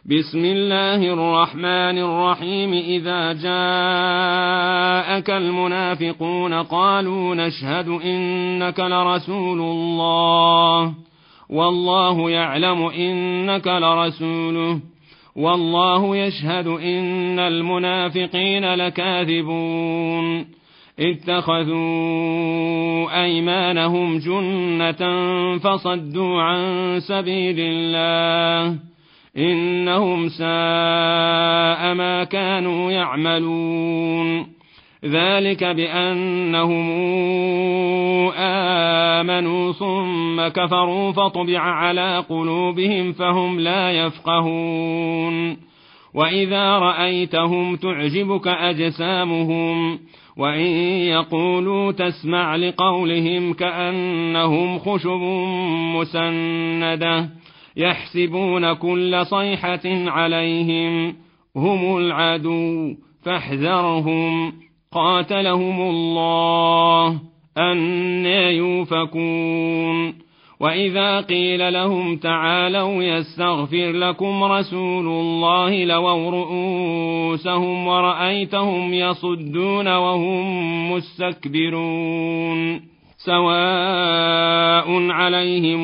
بسم الله الرحمن الرحيم. إذا جاءك المنافقون قالوا نشهد إنك لرسول الله والله يعلم إنك لرسوله والله يشهد إن المنافقين لكاذبون. اتخذوا أيمانهم جنة فصدوا عن سبيل الله إنهم ساء ما كانوا يعملون. ذلك بأنهم آمنوا ثم كفروا فطبع على قلوبهم فهم لا يفقهون. وإذا رأيتهم تعجبك أجسامهم وإن يقولوا تسمع لقولهم كأنهم خشب مسندة يحسبون كل صيحة عليهم هم العدو فاحذرهم قاتلهم الله أنى يؤفكون. وإذا قيل لهم تعالوا يستغفر لكم رسول الله لووا رؤوسهم ورأيتهم يصدون وهم مستكبرون. سواء عليهم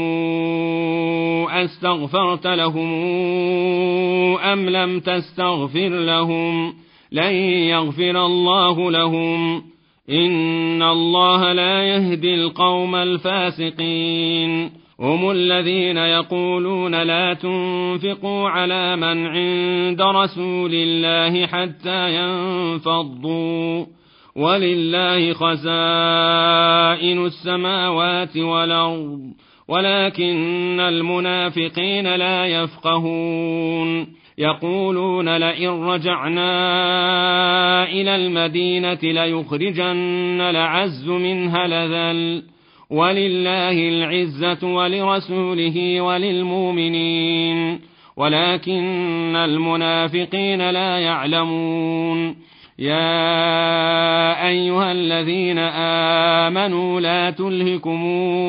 أستغفرت لهم أم لم تستغفر لهم لن يغفر الله لهم إن الله لا يهدي القوم الفاسقين. هم الذين يقولون لا تنفقوا على من عند رسول الله حتى ينفضوا ولله خزائن السماوات والأرض ولكن المنافقين لا يفقهون. يقولون لئن رجعنا إلى المدينة ليخرجن الأعز منها الأذل ولله العزة ولرسوله وللمؤمنين ولكن المنافقين لا يعلمون. يا أيها الذين آمنوا لا تلهكم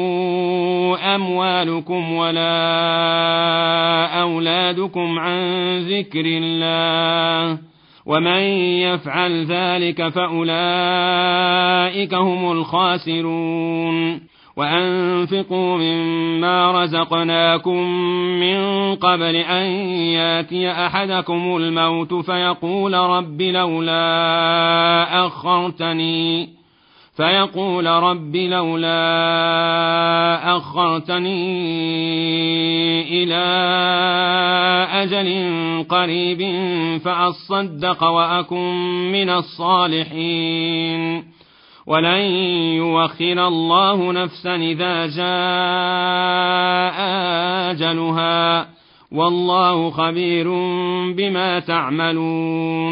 أموالكم ولا أولادكم عن ذكر الله ومن يفعل ذلك فأولئك هم الخاسرون. وأنفقوا مما رزقناكم من قبل أن ياتي أحدكم الموت فيقول رب لولا أخرتني إلى أجل قريب فأصدق وأكن من الصالحين ولن يؤخر الله نفسا إذا جاء أجلها والله خبير بما تعملون.